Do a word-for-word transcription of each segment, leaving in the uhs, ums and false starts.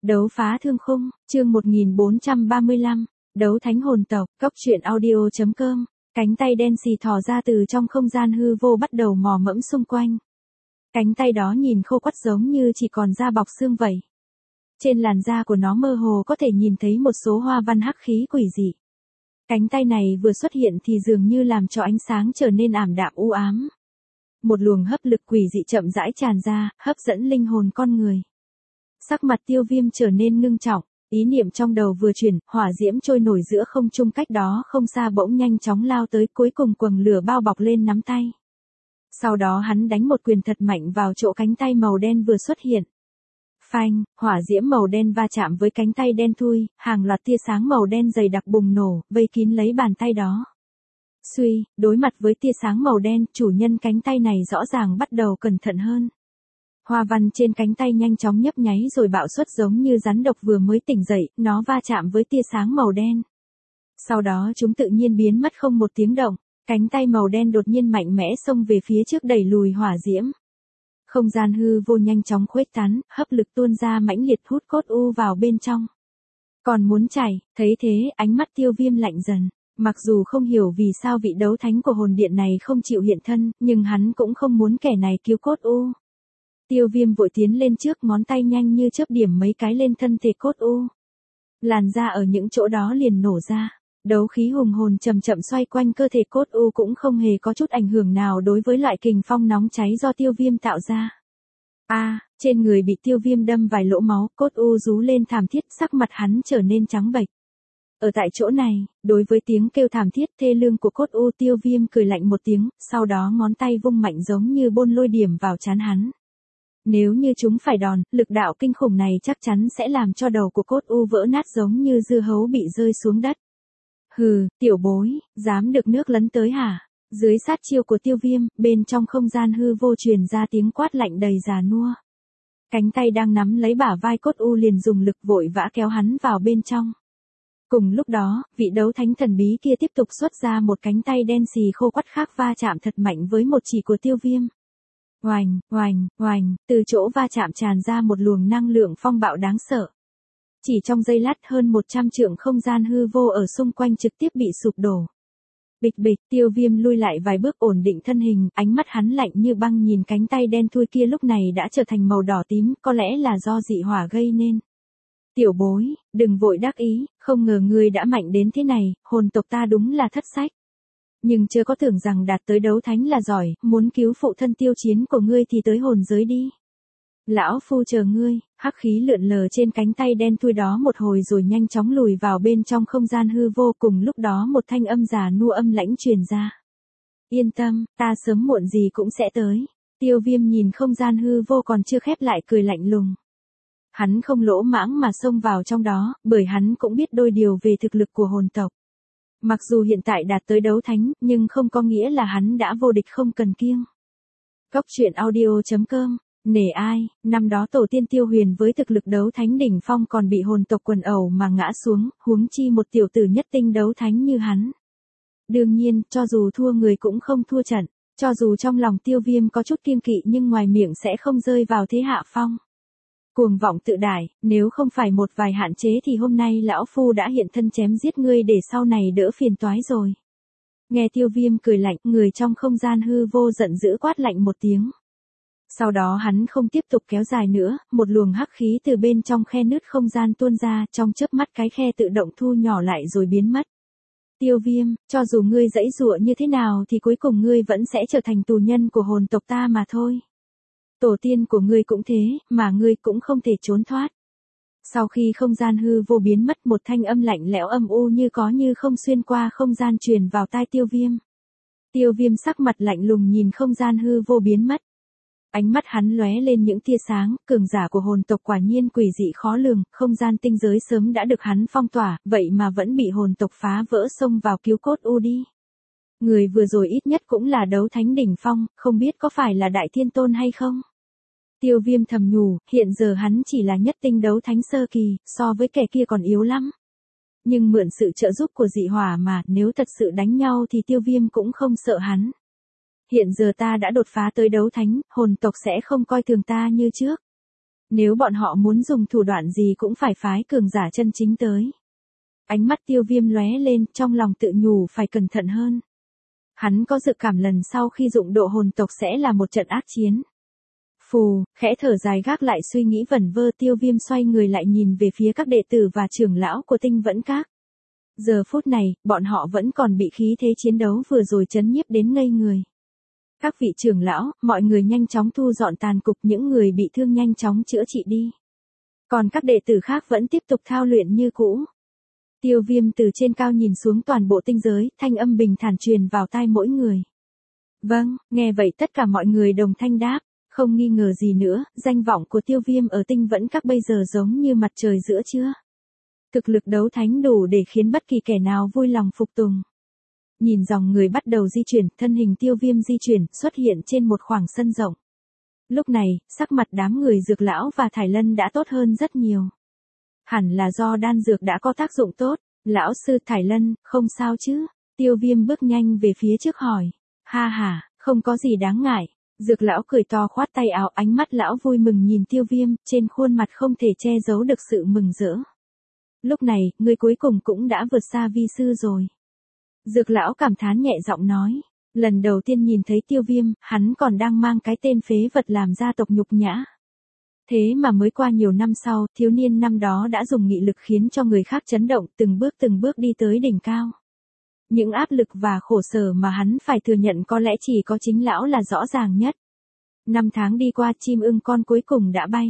Đấu phá thương khung, chương một nghìn bốn trăm ba mươi lăm, đấu thánh hồn tộc, cốc truyện audio chấm com, cánh tay đen xì thò ra từ trong không gian hư vô bắt đầu mò mẫm xung quanh. Cánh tay đó nhìn khô quắt giống như chỉ còn da bọc xương vậy. Trên làn da của nó mơ hồ có thể nhìn thấy một số hoa văn hắc khí quỷ dị. Cánh tay này vừa xuất hiện thì dường như làm cho ánh sáng trở nên ảm đạm u ám. Một luồng hấp lực quỷ dị chậm rãi tràn ra, hấp dẫn linh hồn con người. Sắc mặt Tiêu Viêm trở nên ngưng trọng, ý niệm trong đầu vừa chuyển, hỏa diễm trôi nổi giữa không trung cách đó không xa bỗng nhanh chóng lao tới, cuối cùng quầng lửa bao bọc lên nắm tay. Sau đó hắn đánh một quyền thật mạnh vào chỗ cánh tay màu đen vừa xuất hiện. Phanh, hỏa diễm màu đen va chạm với cánh tay đen thui, hàng loạt tia sáng màu đen dày đặc bùng nổ, vây kín lấy bàn tay đó. Suy, đối mặt với tia sáng màu đen, chủ nhân cánh tay này rõ ràng bắt đầu cẩn thận hơn. Hoa văn trên cánh tay nhanh chóng nhấp nháy rồi bạo xuất giống như rắn độc vừa mới tỉnh dậy, nó va chạm với tia sáng màu đen. Sau đó chúng tự nhiên biến mất không một tiếng động, cánh tay màu đen đột nhiên mạnh mẽ xông về phía trước đẩy lùi hỏa diễm. Không gian hư vô nhanh chóng khuếch tán, hấp lực tuôn ra mãnh liệt hút cốt u vào bên trong. Còn muốn chảy, thấy thế, ánh mắt Tiêu Viêm lạnh dần. Mặc dù không hiểu vì sao vị đấu thánh của hồn điện này không chịu hiện thân, nhưng hắn cũng không muốn kẻ này cứu cốt u. Tiêu Viêm vội tiến lên trước, ngón tay nhanh như chớp điểm mấy cái lên thân thể cốt u. Làn da ở những chỗ đó liền nổ ra, đấu khí hùng hồn chậm chậm xoay quanh cơ thể cốt u cũng không hề có chút ảnh hưởng nào đối với loại kình phong nóng cháy do Tiêu Viêm tạo ra. A, à, trên người bị Tiêu Viêm đâm vài lỗ máu, cốt u rú lên thảm thiết, sắc mặt hắn trở nên trắng bệch. Ở tại chỗ này, đối với tiếng kêu thảm thiết thê lương của cốt u, Tiêu Viêm cười lạnh một tiếng, sau đó ngón tay vung mạnh giống như bôn lôi điểm vào trán hắn. Nếu như chúng phải đòn, lực đạo kinh khủng này chắc chắn sẽ làm cho đầu của cốt u vỡ nát giống như dưa hấu bị rơi xuống đất. Hừ, tiểu bối, dám được nước lấn tới hả? Dưới sát chiêu của Tiêu Viêm, bên trong không gian hư vô truyền ra tiếng quát lạnh đầy già nua. Cánh tay đang nắm lấy bả vai cốt u liền dùng lực vội vã kéo hắn vào bên trong. Cùng lúc đó, vị đấu thánh thần bí kia tiếp tục xuất ra một cánh tay đen xì khô quắt khác va chạm thật mạnh với một chỉ của Tiêu Viêm. Oành, oành, oành, từ chỗ va chạm tràn ra một luồng năng lượng phong bạo đáng sợ. Chỉ trong giây lát hơn một trăm trượng không gian hư vô ở xung quanh trực tiếp bị sụp đổ. Bịch bịch, Tiêu Viêm lui lại vài bước ổn định thân hình, ánh mắt hắn lạnh như băng nhìn cánh tay đen thui kia lúc này đã trở thành màu đỏ tím, có lẽ là do dị hỏa gây nên. Tiểu bối, đừng vội đắc ý, không ngờ ngươi đã mạnh đến thế này, hồn tộc ta đúng là thất sách. Nhưng chưa có tưởng rằng đạt tới đấu thánh là giỏi, muốn cứu phụ thân Tiêu Chiến của ngươi thì tới hồn giới đi. Lão phu chờ ngươi, hắc khí lượn lờ trên cánh tay đen thui đó một hồi rồi nhanh chóng lùi vào bên trong không gian hư vô, cùng lúc đó một thanh âm già nua âm lãnh truyền ra. Yên tâm, ta sớm muộn gì cũng sẽ tới. Tiêu Viêm nhìn không gian hư vô còn chưa khép lại cười lạnh lùng. Hắn không lỗ mãng mà xông vào trong đó, bởi hắn cũng biết đôi điều về thực lực của hồn tộc. Mặc dù hiện tại đạt tới đấu thánh, nhưng không có nghĩa là hắn đã vô địch không cần kiêng. Cốc truyện audio chấm com, nể ai, năm đó tổ tiên Tiêu Huyền với thực lực đấu thánh đỉnh phong còn bị hồn tộc quần ẩu mà ngã xuống, huống chi một tiểu tử nhất tinh đấu thánh như hắn. Đương nhiên, cho dù thua người cũng không thua trận, cho dù trong lòng Tiêu Viêm có chút kiêng kỵ nhưng ngoài miệng sẽ không rơi vào thế hạ phong. Cuồng vọng tự đại, nếu không phải một vài hạn chế thì hôm nay lão phu đã hiện thân chém giết ngươi để sau này đỡ phiền toái rồi. Nghe Tiêu Viêm cười lạnh, người trong không gian hư vô giận dữ quát lạnh một tiếng. Sau đó hắn không tiếp tục kéo dài nữa, một luồng hắc khí từ bên trong khe nứt không gian tuôn ra, trong chớp mắt cái khe tự động thu nhỏ lại rồi biến mất. Tiêu Viêm, cho dù ngươi giãy giụa như thế nào thì cuối cùng ngươi vẫn sẽ trở thành tù nhân của hồn tộc ta mà thôi. Tổ tiên của ngươi cũng thế, mà ngươi cũng không thể trốn thoát. Sau khi không gian hư vô biến mất, một thanh âm lạnh lẽo âm u như có như không xuyên qua không gian truyền vào tai Tiêu Viêm. Tiêu Viêm sắc mặt lạnh lùng nhìn không gian hư vô biến mất. Ánh mắt hắn lóe lên những tia sáng, cường giả của hồn tộc quả nhiên quỷ dị khó lường, không gian tinh giới sớm đã được hắn phong tỏa, vậy mà vẫn bị hồn tộc phá vỡ xông vào cứu cốt u đi. Người vừa rồi ít nhất cũng là đấu thánh đỉnh phong, không biết có phải là Đại Thiên Tôn hay không? Tiêu Viêm thầm nhủ, hiện giờ hắn chỉ là nhất tinh đấu thánh sơ kỳ, so với kẻ kia còn yếu lắm. Nhưng mượn sự trợ giúp của dị hỏa mà, nếu thật sự đánh nhau thì Tiêu Viêm cũng không sợ hắn. Hiện giờ ta đã đột phá tới đấu thánh, hồn tộc sẽ không coi thường ta như trước. Nếu bọn họ muốn dùng thủ đoạn gì cũng phải phái cường giả chân chính tới. Ánh mắt Tiêu Viêm lóe lên, trong lòng tự nhủ phải cẩn thận hơn. Hắn có dự cảm lần sau khi dụng độ hồn tộc sẽ là một trận ác chiến. Phù, khẽ thở dài gác lại suy nghĩ vẩn vơ, Tiêu Viêm xoay người lại nhìn về phía các đệ tử và trưởng lão của Tinh Vẫn Các. Giờ phút này, bọn họ vẫn còn bị khí thế chiến đấu vừa rồi chấn nhiếp đến ngây người. Các vị trưởng lão, mọi người nhanh chóng thu dọn tàn cục, những người bị thương nhanh chóng chữa trị đi. Còn các đệ tử khác vẫn tiếp tục thao luyện như cũ. Tiêu Viêm từ trên cao nhìn xuống toàn bộ tinh giới, thanh âm bình thản truyền vào tai mỗi người. Vâng, nghe vậy tất cả mọi người đồng thanh đáp, không nghi ngờ gì nữa, danh vọng của Tiêu Viêm ở Tinh Vẫn Các bây giờ giống như mặt trời giữa trưa. Thực lực đấu thánh đủ để khiến bất kỳ kẻ nào vui lòng phục tùng. Nhìn dòng người bắt đầu di chuyển, thân hình Tiêu Viêm di chuyển, xuất hiện trên một khoảng sân rộng. Lúc này, sắc mặt đám người Dược Lão và Thải Lân đã tốt hơn rất nhiều. Hẳn là do đan dược đã có tác dụng tốt. Lão sư Thải Lân, không sao chứ? Tiêu Viêm bước nhanh về phía trước hỏi. Ha ha, không có gì đáng ngại. Dược Lão cười to khoát tay áo, ánh mắt lão vui mừng nhìn Tiêu Viêm, trên khuôn mặt không thể che giấu được sự mừng rỡ. Lúc này, ngươi cuối cùng cũng đã vượt xa vi sư rồi. Dược Lão cảm thán nhẹ giọng nói. Lần đầu tiên nhìn thấy Tiêu Viêm, hắn còn đang mang cái tên phế vật làm gia tộc nhục nhã. Thế mà mới qua nhiều năm sau, thiếu niên năm đó đã dùng nghị lực khiến cho người khác chấn động, từng bước từng bước đi tới đỉnh cao. Những áp lực và khổ sở mà hắn phải thừa nhận có lẽ chỉ có chính lão là rõ ràng nhất. Năm tháng đi qua, chim ưng con cuối cùng đã bay.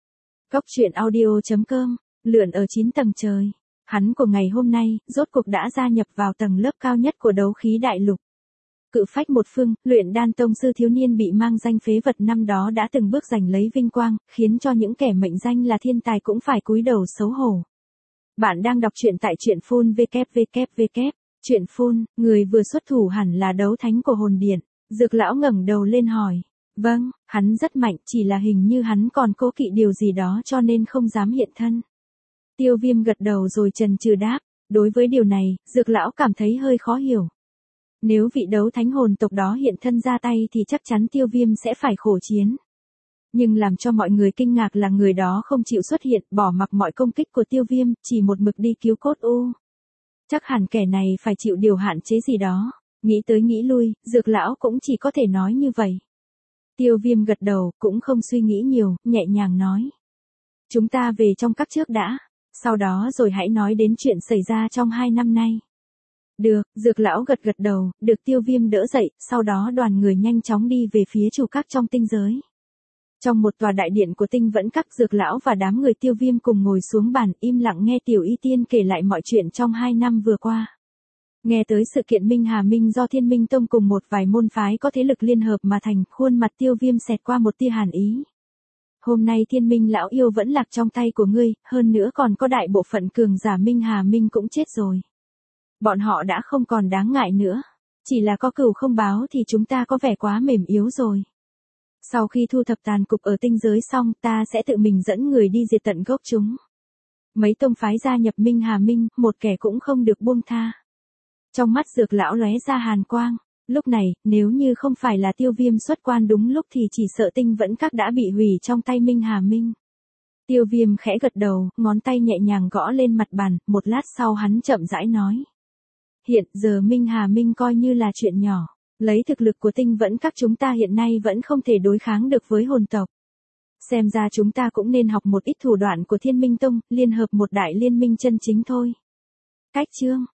Cốc truyện audio chấm com, lượn ở chín tầng trời. Hắn của ngày hôm nay, rốt cuộc đã gia nhập vào tầng lớp cao nhất của đấu khí đại lục. Cự phách một phương, luyện đan tông sư thiếu niên bị mang danh phế vật năm đó đã từng bước giành lấy vinh quang, khiến cho những kẻ mệnh danh là thiên tài cũng phải cúi đầu xấu hổ. Bạn đang đọc truyện tại truyện phun vê kép vê kép vê kép. Truyện phun, người vừa xuất thủ hẳn là đấu thánh của hồn điện. Dược Lão ngẩng đầu lên hỏi. Vâng, hắn rất mạnh, chỉ là hình như hắn còn cố kỵ điều gì đó cho nên không dám hiện thân. Tiêu Viêm gật đầu rồi chần chừ đáp. Đối với điều này, Dược Lão cảm thấy hơi khó hiểu. Nếu vị đấu thánh hồn tộc đó hiện thân ra tay thì chắc chắn Tiêu Viêm sẽ phải khổ chiến. Nhưng làm cho mọi người kinh ngạc là người đó không chịu xuất hiện, bỏ mặc mọi công kích của Tiêu Viêm, chỉ một mực đi cứu cốt u. Chắc hẳn kẻ này phải chịu điều hạn chế gì đó. Nghĩ tới nghĩ lui, Dược Lão cũng chỉ có thể nói như vậy. Tiêu Viêm gật đầu, cũng không suy nghĩ nhiều, nhẹ nhàng nói. Chúng ta về trong các trước đã, sau đó rồi hãy nói đến chuyện xảy ra trong hai năm nay. Được, Dược Lão gật gật đầu, được Tiêu Viêm đỡ dậy, sau đó đoàn người nhanh chóng đi về phía chủ các trong tinh giới. Trong một tòa đại điện của Tinh Vẫn Các, Dược Lão và đám người Tiêu Viêm cùng ngồi xuống bàn im lặng nghe Tiểu Y Tiên kể lại mọi chuyện trong hai năm vừa qua. Nghe tới sự kiện Minh Hà Minh do Thiên Minh Tông cùng một vài môn phái có thế lực liên hợp mà thành, khuôn mặt Tiêu Viêm xẹt qua một tia hàn ý. Hôm nay Thiên Minh lão yêu vẫn lạc trong tay của ngươi, hơn nữa còn có đại bộ phận cường giả Minh Hà Minh cũng chết rồi. Bọn họ đã không còn đáng ngại nữa. Chỉ là có cừu không báo thì chúng ta có vẻ quá mềm yếu rồi. Sau khi thu thập tàn cục ở tinh giới xong, ta sẽ tự mình dẫn người đi diệt tận gốc chúng. Mấy tông phái gia nhập Minh Hà Minh, một kẻ cũng không được buông tha. Trong mắt Dược Lão lóe ra hàn quang. Lúc này, nếu như không phải là Tiêu Viêm xuất quan đúng lúc thì chỉ sợ Tinh Vẫn Các đã bị hủy trong tay Minh Hà Minh. Tiêu Viêm khẽ gật đầu, ngón tay nhẹ nhàng gõ lên mặt bàn, một lát sau hắn chậm rãi nói. Hiện giờ Minh Hà Minh coi như là chuyện nhỏ. Lấy thực lực của Tinh Vẫn Các chúng ta hiện nay vẫn không thể đối kháng được với hồn tộc. Xem ra chúng ta cũng nên học một ít thủ đoạn của Thiên Minh Tông, liên hợp một đại liên minh chân chính thôi. Cách chương